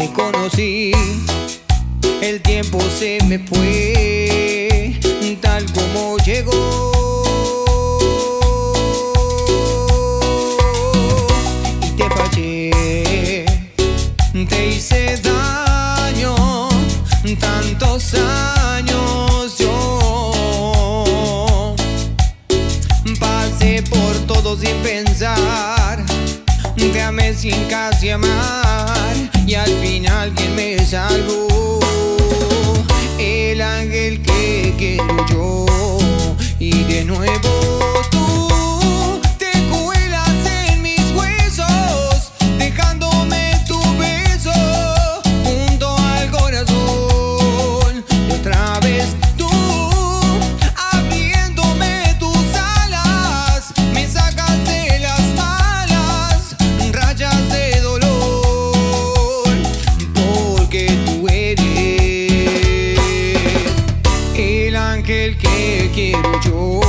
te conocí, el tiempo se me fue, tal como llegó. Y te fallé, te hice daño, tantos años yo pasé por todo sin pensar, te amé sin casi amar, y al final quien me salvó, el ángel que quiero yo. Y de nuevo tú te cuelas en mis huesos, dejándome tu beso junto al corazón. Y otra vez tú abriéndome tus alas, me sacas de las malas rayas de dolor, porque tú eres el ángel que quiero yo.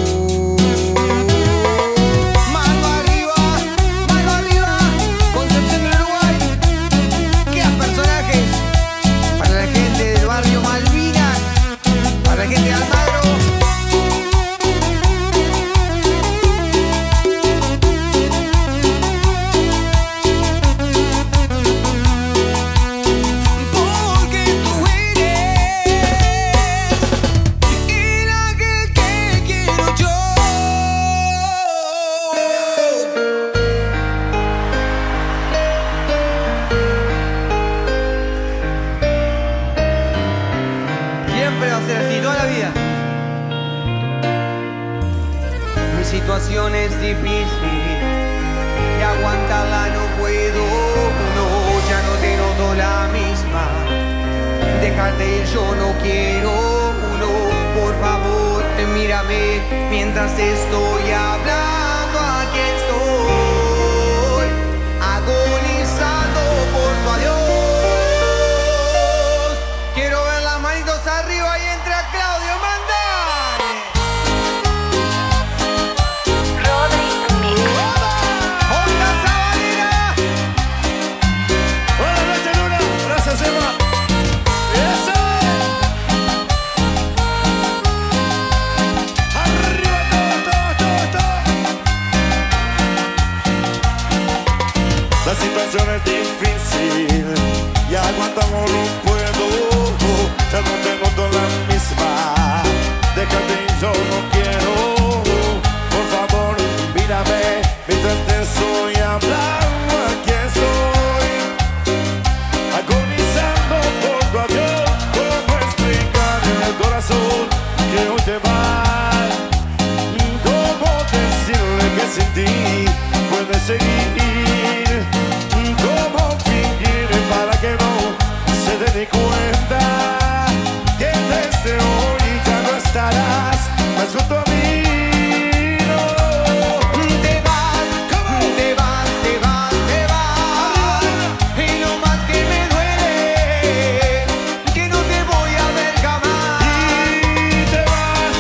Mano arriba, Concepción del Uruguay. Quedan personajes para la gente del barrio Malvinas, para la gente de Almagro. Porque tú eres el ángel que quiero yo. Siempre va a ser así, toda la vida. Mi situación es difícil y aguantarla no puedo. No, ya no te noto la misma. Déjate ir, yo no quiero. No, por favor, mírame mientras estoy hablando. Aquí estoy agonizando por tu adiós. Quiero ver las manitos arriba y entra Claudio Mandani. ¡Hola, Sabanera! Buenas noches, Luna. Gracias, Emma. ¡Eso! ¡Arriba todo! La situación es difícil y aguantamos no puedo. Ya no te noto la misma. Déjate y yo no quiero. Por favor, mírame mientras te estoy hablando. Aquí estoy agonizando por tu adiós. ¿Cómo explicar en el corazón que hoy te vas? ¿Cómo decirle que sin ti puedes seguir? ¿Cómo fingir para que no se dé ni cuenta que desde hoy ya no estarás más junto a mí? No. Te vas, y lo más que me duele, que no te voy a ver jamás. Y te vas,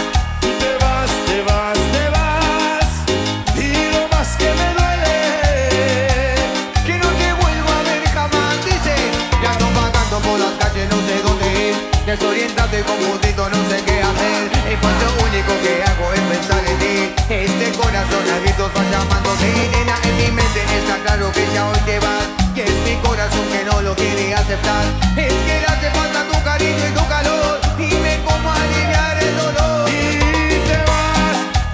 y lo más que me duele. Que no te vuelvo a ver jamás. Dice, ya ando vagando por las calles, no sé dónde ir, desorientado y confundido, no sé qué hacer. Y pues lo único que hago es pensar en ti. Este corazón a gritos va llamándote. Nena, en mi mente está claro que ya hoy te vas, y es mi corazón que no lo quiere aceptar. Es que le hace falta tu cariño y tu calor, dime cómo aliviar el dolor. Y te vas,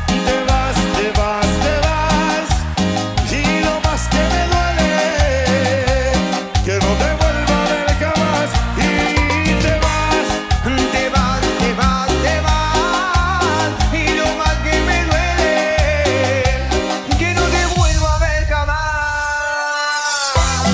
y lo más que me duele, que no te vuelva a ver jamás. Y te vas, y lo más que me duele, que no te vuelvo a ver jamás.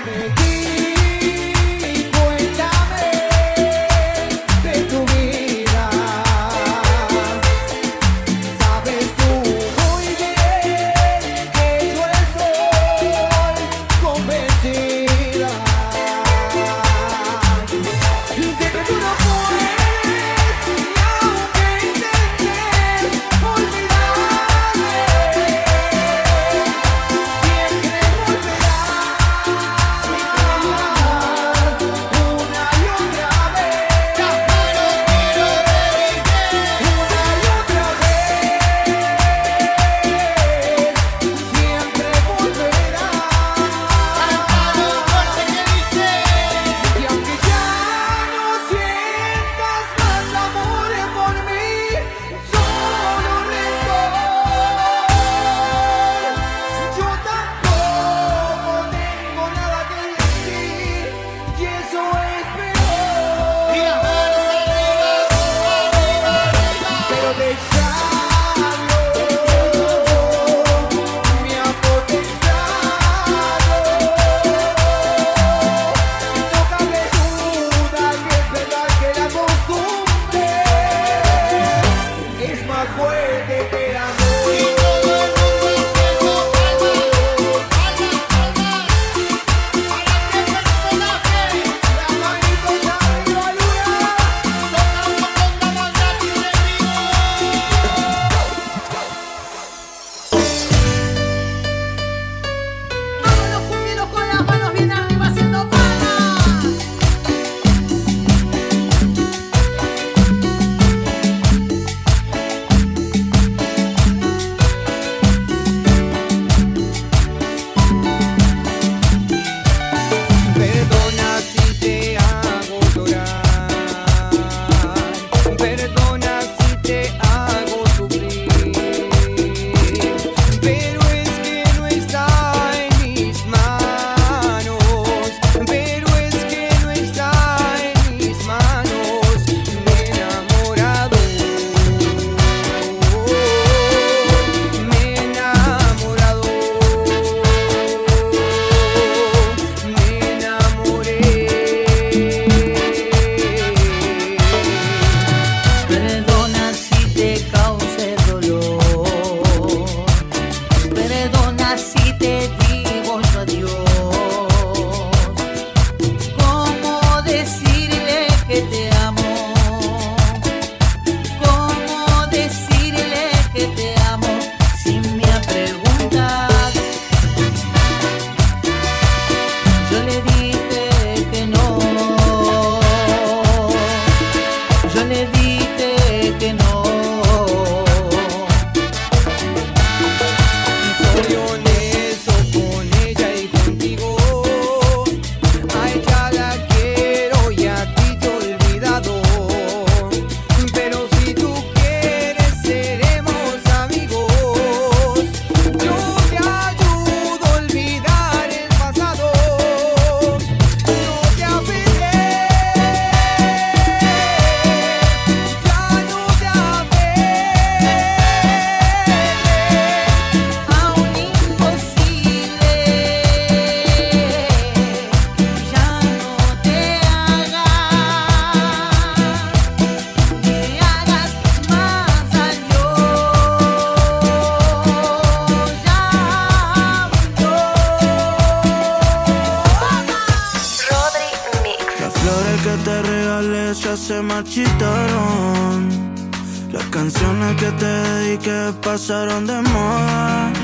ya se marchitaron. Las canciones que te dediqué pasaron de moda.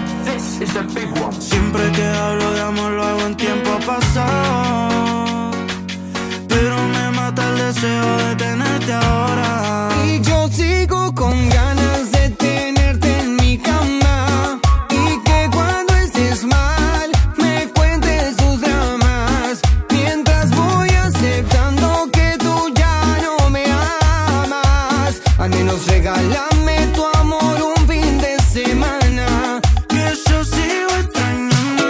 Siempre que hablo de amor lo hago en tiempo pasado, pero me mata el deseo de tenerte ahora. Y yo sigo con ganas de tenerte en mi cama, y que cuando estés mal me cuentes tus dramas, mientras voy aceptando que tú ya no me amas. Al menos regálame tu amor un fin de semana, que yo sigo extrañando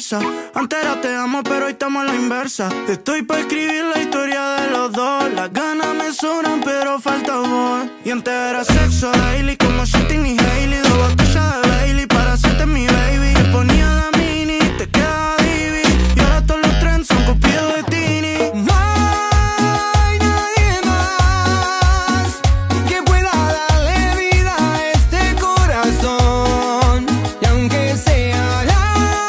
viceversa. Antes era te amo, pero hoy estamos a la inversa. Estoy pa' escribir la historia de los dos. Las ganas me sobran, pero falta amor. Y antes era sexo daily, como Shitting y Hailey. 2 botellas de Bailey para hacerte mi baby. Te ponía la mini, te quedaba divi. Y ahora todos los trends son copiados de Tini. No hay nadie más que pueda darle vida a este corazón. Y aunque sea la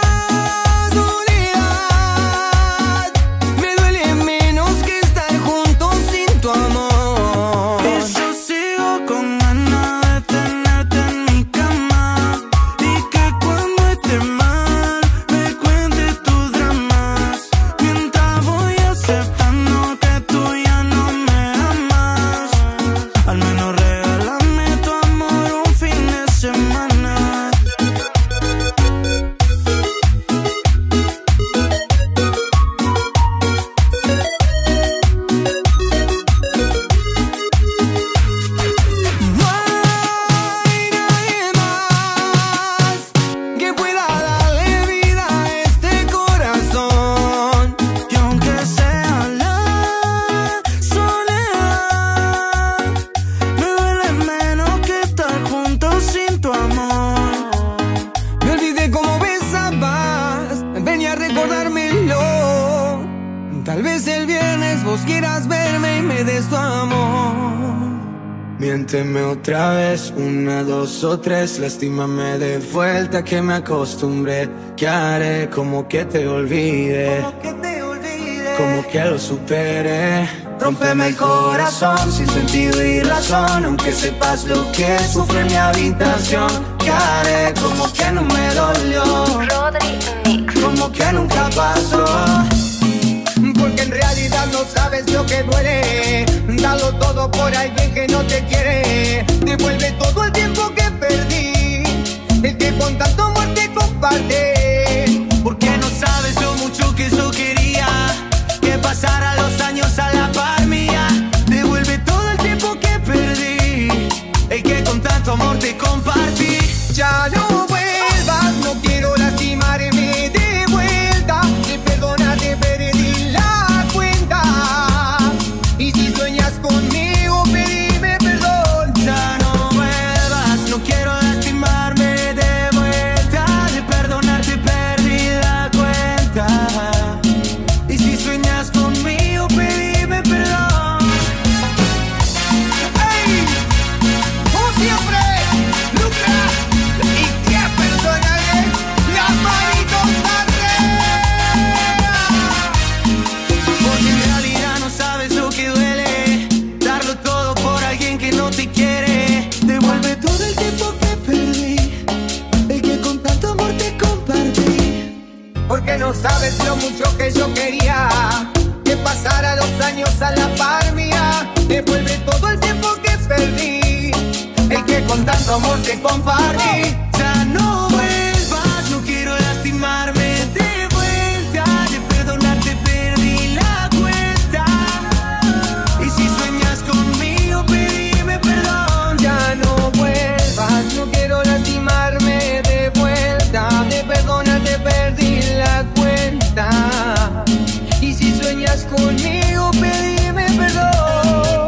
soledad, me duele menos que estar juntos sin tu amor. Y yo sigo con ganas de tenerte en mi cama. Y que cuando esté mal me cuentes tus dramas. Mientras voy aceptando que tú ya no me amas. Al menos regálame tu amor un fin de semana. No hay nadie más que pueda darle vida a este corazón. Y aunque sea la soledad, me duele menos que estar juntos sin tu amor. Me olvidé cómo besabas, venía a recordármelo. Tal vez el viernes vos quieras verme y me des tu amor. Miénteme otra vez, 1, 2 o 3. Lastímame de vuelta que me acostumbré. ¿Qué haré? Como que te olvide, como que lo supere. Rómpeme el corazón sin sentido y razón. Aunque sepas lo que sufre en mi habitación. ¿Qué haré? Como que no me dolió, Rodri Mix. como que nunca pasó. Porque en realidad no sabes lo que duele. Dalo todo por alguien que no te quiere. Devuelve todo el tiempo que perdí, el que con tanto amor te comparte. Porque no sabes lo mucho que yo quería que pasara los años a la par mía. Devuelve todo el tiempo que perdí, el que con tanto amor te compartí. Ya no vuelvas, no quiero lastimarme de vuelta. De perdónate, perdí la cuenta. Y si sueñas conmigo, pedime perdón. Ya no vuelvas, no quiero lastimarme de vuelta. De perdonarte perdí la cuenta. Y si sueñas conmigo, pedime perdón. ¡Ey! Como siempre, Lucas y 10 personales, las manitos arriba. Porque en realidad no sabes lo que duele, darlo todo por alguien que no te quiere. Devuelve todo el tiempo que perdí, el que con tanto amor te compartí. Porque no sabes lo mucho que yo quería que pasara los años a la par mía. Devuelve todo el tiempo que perdí, el que con tanto amor te compartí. Ya no vuelvas, no quiero lastimarme de vuelta. De perdonarte perdí la cuenta. Y si sueñas conmigo, pedime perdón. Ya no vuelvas, no quiero lastimarme de vuelta. De perdónate, perdí la cuenta. Y si sueñas conmigo, pedime perdón.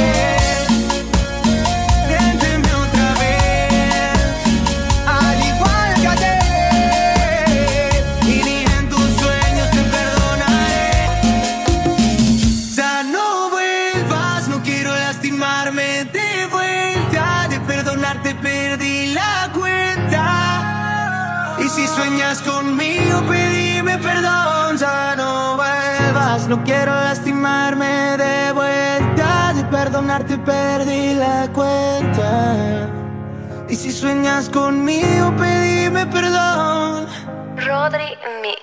Miénteme otra vez, Al igual que ayer. y ni en tus sueños te perdonaré. Ya no vuelvas, no quiero lastimarme de vuelta. De perdonarte perdí la cuenta. Y si sueñas conmigo, pedime perdón. Ya no vuelvas, no quiero lastimarme de vuelta. De perdonarte perdí la cuenta. Y si sueñas conmigo, pedime perdón. Rodri Mix.